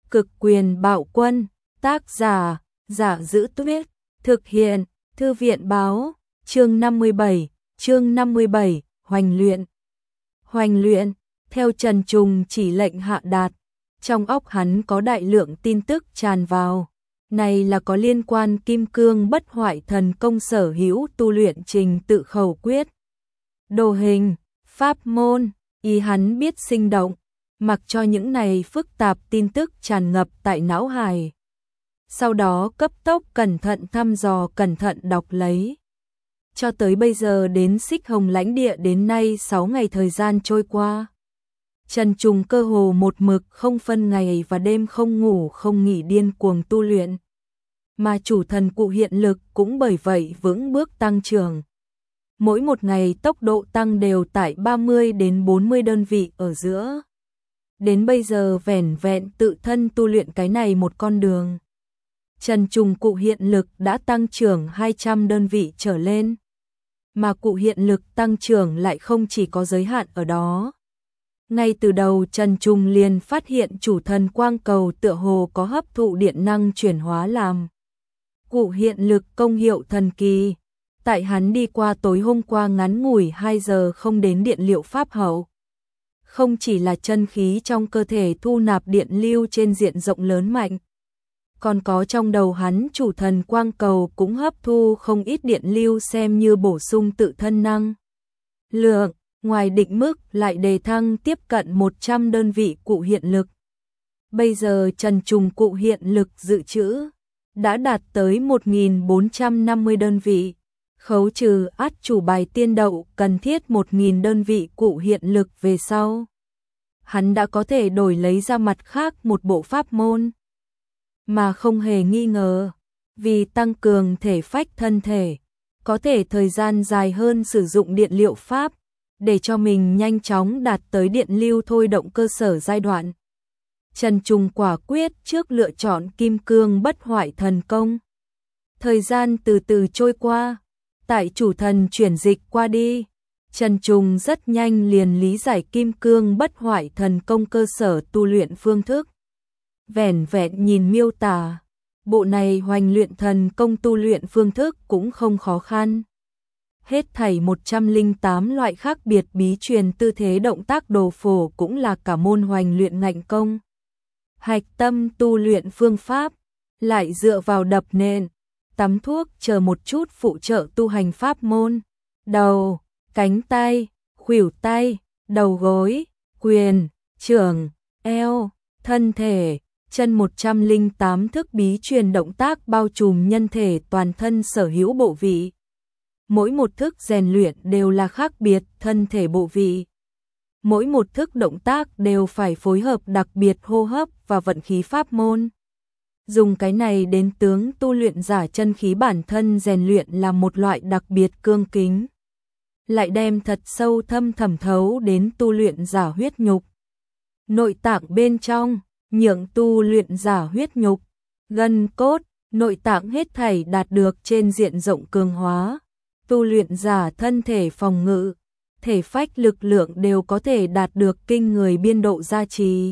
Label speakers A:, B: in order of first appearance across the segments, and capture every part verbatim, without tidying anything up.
A: Cực quyền bạo quân, tác giả, Giả Giữ Tuyết, thực hiện, Thư viện báo, chương năm mươi bảy, chương năm mươi bảy, hoành luyện. Hoành luyện, theo Trần Trùng chỉ lệnh hạ đạt, trong óc hắn có đại lượng tin tức tràn vào. Này là có liên quan Kim Cương Bất Hoại Thần Công sở hữu tu luyện trình tự khẩu quyết. Đồ hình, pháp môn, ý hắn biết sinh động, mặc cho những này phức tạp tin tức tràn ngập tại não hài. Sau đó cấp tốc cẩn thận thăm dò, cẩn thận đọc lấy. Cho tới bây giờ đến Xích Hồng lãnh địa đến nay sáu ngày thời gian trôi qua. Trần Trùng cơ hồ một mực không phân ngày và đêm, không ngủ không nghỉ điên cuồng tu luyện. Mà chủ thần cụ hiện lực cũng bởi vậy vững bước tăng trưởng. Mỗi một ngày tốc độ tăng đều tại ba mươi đến bốn mươi đơn vị ở giữa. Đến bây giờ vẻn vẹn tự thân tu luyện cái này một con đường, Trần Trùng cụ hiện lực đã tăng trưởng hai trăm đơn vị trở lên. Mà cụ hiện lực tăng trưởng lại không chỉ có giới hạn ở đó. Ngay từ đầu Trần Trùng liền phát hiện chủ thần quang cầu tựa hồ có hấp thụ điện năng chuyển hóa làm cụ hiện lực công hiệu thần kỳ. Tại hắn đi qua tối hôm qua ngắn ngủi hai giờ không đến điện liệu pháp hậu. Không chỉ là chân khí trong cơ thể thu nạp điện lưu trên diện rộng lớn mạnh, còn có trong đầu hắn chủ thần quang cầu cũng hấp thu không ít điện lưu xem như bổ sung tự thân năng lượng, ngoài định mức lại đề thăng tiếp cận một trăm đơn vị cụ hiện lực. Bây giờ Trần Trùng cụ hiện lực dự trữ đã đạt tới một nghìn bốn trăm năm mươi đơn vị, khấu trừ át chủ bài tiên đậu cần thiết một nghìn đơn vị cụ hiện lực về sau. Hắn đã có thể đổi lấy ra mặt khác một bộ pháp môn. Mà không hề nghi ngờ, vì tăng cường thể phách thân thể, có thể thời gian dài hơn sử dụng điện liệu pháp, để cho mình nhanh chóng đạt tới điện lưu thôi động cơ sở giai đoạn. Trần Trùng quả quyết trước lựa chọn Kim Cương Bất Hoại Thần Công. Thời gian từ từ trôi qua, tại chủ thần chuyển dịch qua đi, Trần Trùng rất nhanh liền lý giải Kim Cương Bất Hoại Thần Công cơ sở tu luyện phương thức. Vẻn vẹn nhìn miêu tả, bộ này hoành luyện thần công tu luyện phương thức cũng không khó khăn. Hết thảy một trăm lẻ tám loại khác biệt bí truyền tư thế động tác đồ phổ cũng là cả môn hoành luyện ngạnh công. Hạch tâm tu luyện phương pháp, lại dựa vào đập nện, tắm thuốc chờ một chút phụ trợ tu hành pháp môn. Đầu, cánh tay, khuỷu tay, đầu gối, quyền, chưởng, eo, thân thể, chân một trăm lẻ tám thức bí truyền động tác bao trùm nhân thể toàn thân sở hữu bộ vị. Mỗi một thức rèn luyện đều là khác biệt thân thể bộ vị. Mỗi một thức động tác đều phải phối hợp đặc biệt hô hấp và vận khí pháp môn. Dùng cái này đến tướng tu luyện giả chân khí bản thân rèn luyện là một loại đặc biệt cương kính. Lại đem thật sâu thâm thẩm thấu đến tu luyện giả huyết nhục. Nội tạng bên trong, nhượng tu luyện giả huyết nhục, gân cốt, nội tạng hết thảy đạt được trên diện rộng cường hóa. Tu luyện giả thân thể phòng ngự, thể phách lực lượng đều có thể đạt được kinh người biên độ gia trì.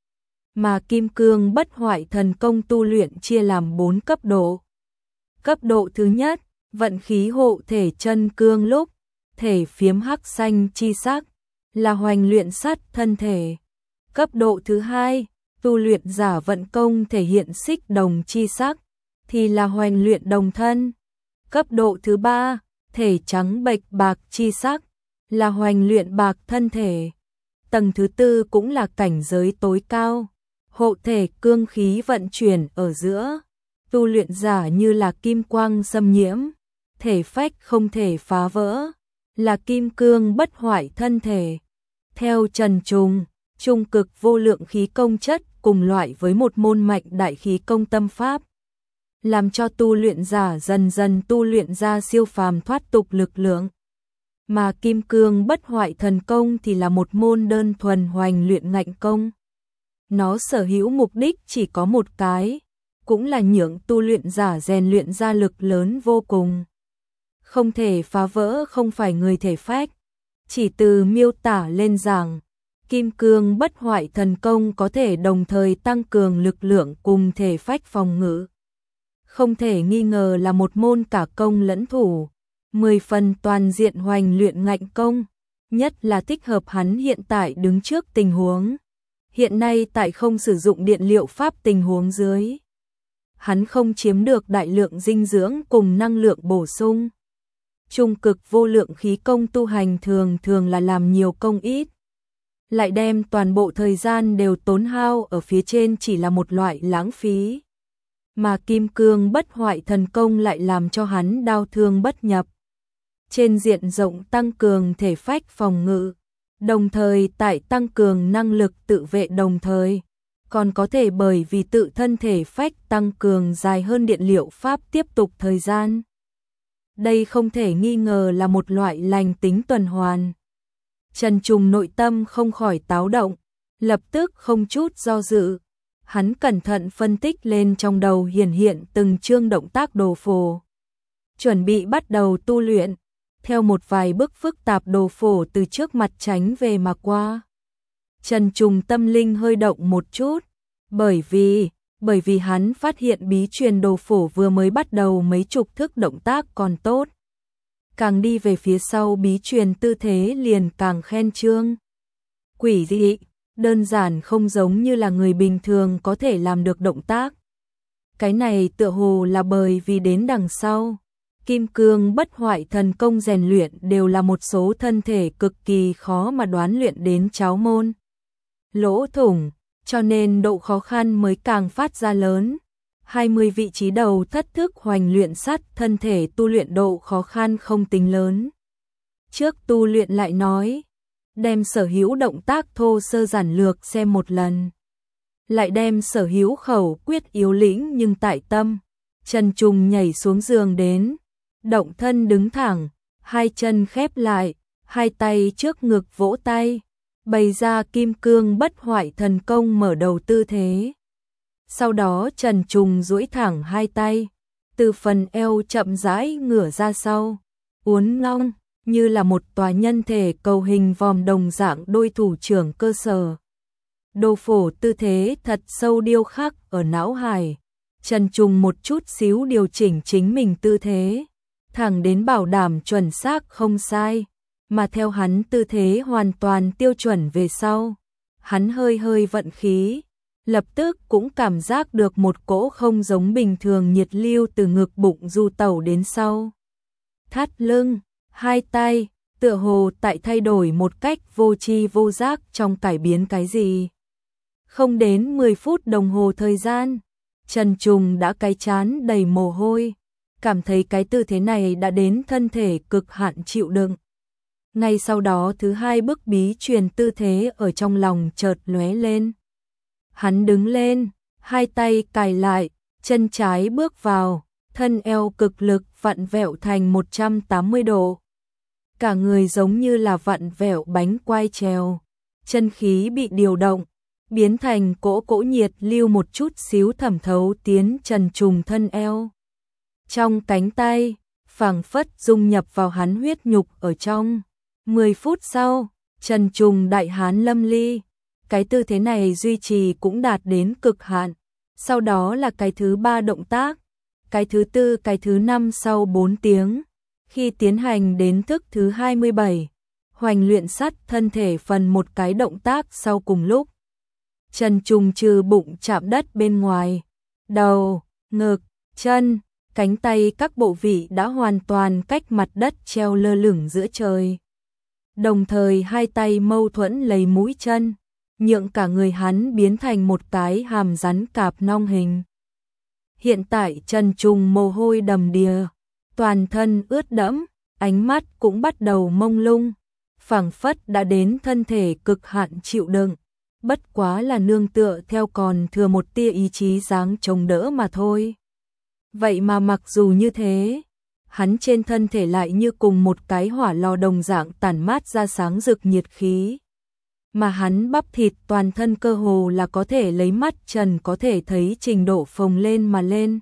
A: Mà Kim Cương Bất Hoại Thần Công tu luyện chia làm bốn cấp độ. Cấp độ thứ nhất, vận khí hộ thể chân cương lúc, thể phiếm hắc xanh chi sắc, là hoành luyện sắt thân thể. Cấp độ thứ hai, tu luyện giả vận công thể hiện xích đồng chi sắc, thì là hoành luyện đồng thân. Cấp độ thứ ba, thể trắng bệch bạc chi sắc, là hoành luyện bạc thân thể. Tầng thứ tư cũng là cảnh giới tối cao, hộ thể cương khí vận chuyển ở giữa. Tu luyện giả như là kim quang xâm nhiễm, thể phách không thể phá vỡ, là kim cương bất hoại thân thể. Theo Trần Trùng, trung cực vô lượng khí công chất cùng loại với một môn mạnh đại khí công tâm pháp, làm cho tu luyện giả dần dần tu luyện ra siêu phàm thoát tục lực lượng. Mà Kim Cương Bất Hoại Thần Công thì là một môn đơn thuần hoành luyện ngạnh công. Nó sở hữu mục đích chỉ có một cái, cũng là nhượng tu luyện giả rèn luyện ra lực lớn vô cùng. Không thể phá vỡ không phải người thể phách, chỉ từ miêu tả lên giảng, Kim cương bất hoại thần công có thể đồng thời tăng cường lực lượng cùng thể phách phòng ngự. Không thể nghi ngờ là một môn cả công lẫn thủ, mười phần toàn diện hoành luyện ngạnh công, nhất là thích hợp hắn hiện tại đứng trước tình huống. Hiện nay tại không sử dụng điện liệu pháp tình huống dưới, hắn không chiếm được đại lượng dinh dưỡng cùng năng lượng bổ sung. Trung cực vô lượng khí công tu hành thường thường là làm nhiều công ít, lại đem toàn bộ thời gian đều tốn hao ở phía trên chỉ là một loại lãng phí. Mà kim cương bất hoại thần công lại làm cho hắn đau thương bất nhập. Trên diện rộng tăng cường thể phách phòng ngự, đồng thời tại tăng cường năng lực tự vệ đồng thời, còn có thể bởi vì tự thân thể phách tăng cường dài hơn điện liệu pháp tiếp tục thời gian. Đây không thể nghi ngờ là một loại lành tính tuần hoàn. Trần Trùng nội tâm không khỏi táo động, lập tức không chút do dự. Hắn cẩn thận phân tích lên trong đầu hiển hiện từng chương động tác đồ phổ. Chuẩn bị bắt đầu tu luyện, theo một vài bước phức tạp đồ phổ từ trước mặt tránh về mà qua. Trần Trùng tâm linh hơi động một chút, bởi vì, bởi vì hắn phát hiện bí truyền đồ phổ vừa mới bắt đầu mấy chục thức động tác còn tốt. Càng đi về phía sau bí truyền tư thế liền càng khen trương. Quỷ dị, đơn giản không giống như là người bình thường có thể làm được động tác. Cái này tựa hồ là bởi vì đến đằng sau, kim cương bất hoại thần công rèn luyện đều là một số thân thể cực kỳ khó mà đoán luyện đến cháo môn. Lỗ thủng, cho nên độ khó khăn mới càng phát ra lớn. hai mươi vị trí đầu thất thức hoành luyện sắt thân thể tu luyện độ khó khăn không tính lớn. Trước tu luyện lại nói, đem sở hữu động tác thô sơ giản lược xem một lần. Lại đem sở hữu khẩu quyết yếu lĩnh nhưng tại tâm. Trần Trùng nhảy xuống giường đến, động thân đứng thẳng, hai chân khép lại, hai tay trước ngực vỗ tay, bày ra kim cương bất hoại thần công mở đầu tư thế. Sau đó Trần Trùng duỗi thẳng hai tay, từ phần eo chậm rãi ngửa ra sau, uốn long, như là một tòa nhân thể cầu hình vòm đồng dạng đôi thủ trưởng cơ sở. Đồ phổ tư thế thật sâu điêu khắc ở não hải. Trần Trùng một chút xíu điều chỉnh chính mình tư thế, thẳng đến bảo đảm chuẩn xác không sai, mà theo hắn tư thế hoàn toàn tiêu chuẩn về sau. Hắn hơi hơi vận khí, lập tức cũng cảm giác được một cỗ không giống bình thường nhiệt lưu từ ngực bụng du tẩu đến sau. Thắt lưng, hai tay, tựa hồ tại thay đổi một cách vô tri vô giác trong cải biến cái gì. Không đến mười phút đồng hồ thời gian, Trần Trùng đã cái chán đầy mồ hôi, cảm thấy cái tư thế này đã đến thân thể cực hạn chịu đựng. Ngay sau đó thứ hai bức bí truyền tư thế ở trong lòng chợt lóe lên. Hắn đứng lên, hai tay cài lại, chân trái bước vào, thân eo cực lực vặn vẹo thành một trăm tám mươi độ. Cả người giống như là vặn vẹo bánh quai trèo, chân khí bị điều động, biến thành cỗ cỗ nhiệt lưu một chút xíu thẩm thấu tiến Trần Trùng thân eo. Trong cánh tay, phảng phất dung nhập vào hắn huyết nhục ở trong. mười phút sau, Trần Trùng đại hán lâm ly. Cái tư thế này duy trì cũng đạt đến cực hạn. Sau đó là cái thứ ba động tác, cái thứ tư, cái thứ năm sau bốn tiếng. Khi tiến hành đến thức thứ hai mươi bảy, hoành luyện sắt thân thể phần một cái động tác sau cùng lúc. Trần Trùng trừ bụng chạm đất bên ngoài, đầu, ngực, chân, cánh tay các bộ vị đã hoàn toàn cách mặt đất treo lơ lửng giữa trời. Đồng thời hai tay mâu thuẫn lấy mũi chân, nhượng cả người hắn biến thành một cái hàm rắn cạp nong hình. Hiện tại Trần Trùng mồ hôi đầm đìa, toàn thân ướt đẫm, ánh mắt cũng bắt đầu mông lung, phảng phất đã đến thân thể cực hạn chịu đựng, bất quá là nương tựa theo còn thừa một tia ý chí dáng chống đỡ mà thôi. Vậy mà mặc dù như thế, hắn trên thân thể lại như cùng một cái hỏa lò đồng dạng tản mát ra sáng rực nhiệt khí. Mà hắn bắp thịt toàn thân cơ hồ là có thể lấy mắt trần có thể thấy trình độ phồng lên mà lên.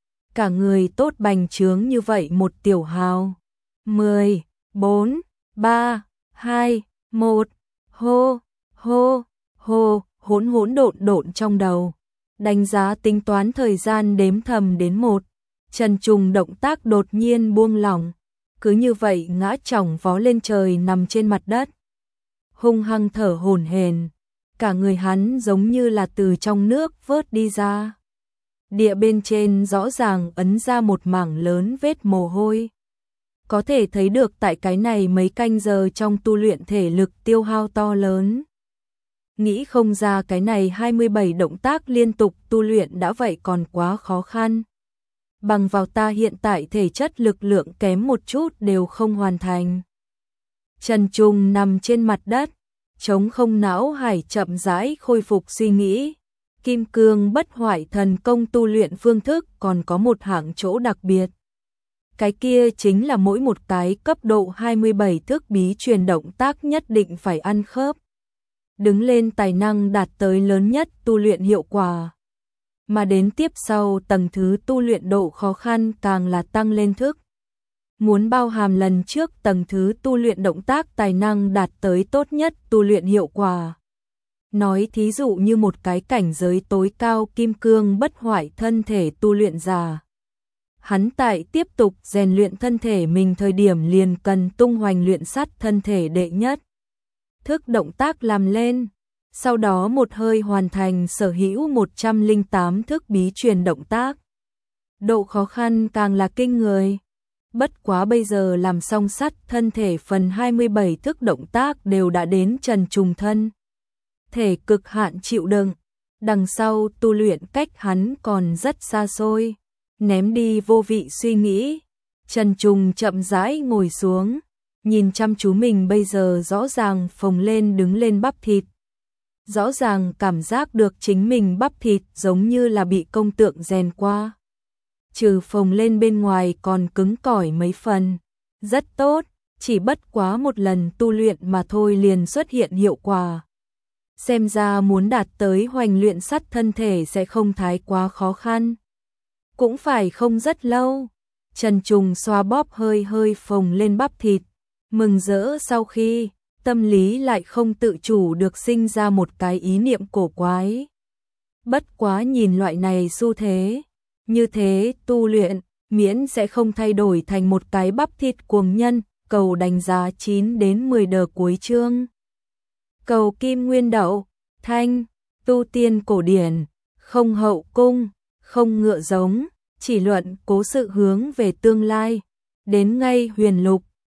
A: Cả người tốt bành trướng như vậy một tiểu hào. mười, bốn, ba, hai, một, hô, Hô, hô, hỗn hỗn độn độn trong đầu. Đánh giá tính toán thời gian đếm thầm đến một. Trần Trùng động tác đột nhiên buông lỏng. Cứ như vậy ngã chỏng vó lên trời nằm trên mặt đất. Hung hăng thở hổn hển. Cả người hắn giống như là từ trong nước vớt đi ra. Địa bên trên rõ ràng ấn ra một mảng lớn vết mồ hôi. Có thể thấy được tại cái này mấy canh giờ trong tu luyện thể lực tiêu hao to lớn. Nghĩ không ra cái này hai mươi bảy động tác liên tục tu luyện đã vậy còn quá khó khăn. Bằng vào ta hiện tại thể chất lực lượng kém một chút đều không hoàn thành. Trần Trùng nằm trên mặt đất, trống không não hải chậm rãi khôi phục suy nghĩ. Kim cương bất hoại thần công tu luyện phương thức còn có một hạng chỗ đặc biệt. Cái kia chính là mỗi một cái cấp độ hai mươi bảy thức bí truyền động tác nhất định phải ăn khớp. Đứng lên tài năng đạt tới lớn nhất tu luyện hiệu quả. Mà đến tiếp sau tầng thứ tu luyện độ khó khăn càng là tăng lên thức. Muốn bao hàm lần trước tầng thứ tu luyện động tác tài năng đạt tới tốt nhất tu luyện hiệu quả. Nói thí dụ như một cái cảnh giới tối cao kim cương bất hoại thân thể tu luyện giả. Hắn tại tiếp tục rèn luyện thân thể mình thời điểm liền cần tung hoành luyện sắt thân thể đệ nhất. Thức động tác làm lên, sau đó một hơi hoàn thành sở hữu một trăm lẻ tám thức bí truyền động tác. Độ khó khăn càng là kinh người. Bất quá bây giờ làm xong sắt thân thể phần hai mươi bảy thức động tác đều đã đến Trần Trùng thân. Thể cực hạn chịu đựng, đằng sau tu luyện cách hắn còn rất xa xôi. Ném đi vô vị suy nghĩ, Trần Trùng chậm rãi ngồi xuống, nhìn chăm chú mình bây giờ rõ ràng phồng lên đứng lên bắp thịt. Rõ ràng cảm giác được chính mình bắp thịt giống như là bị công tượng rèn qua. Trừ phồng lên bên ngoài còn cứng cỏi mấy phần. Rất tốt, chỉ bất quá một lần tu luyện mà thôi liền xuất hiện hiệu quả. Xem ra muốn đạt tới hoành luyện sắt thân thể sẽ không thái quá khó khăn. Cũng phải không rất lâu. Trần Trùng xoa bóp hơi hơi phồng lên bắp thịt. Mừng rỡ sau khi, tâm lý lại không tự chủ được sinh ra một cái ý niệm cổ quái. Bất quá nhìn loại này xu thế. Như thế tu luyện, miễn sẽ không thay đổi thành một cái bắp thịt cuồng nhân. Cầu đánh giá chín đến mười đờ cuối chương. Cầu kim nguyên đậu, thanh, tu tiên cổ điển, không hậu cung, không ngựa giống, chỉ luận cố sự hướng về tương lai. Đến ngay huyền lục,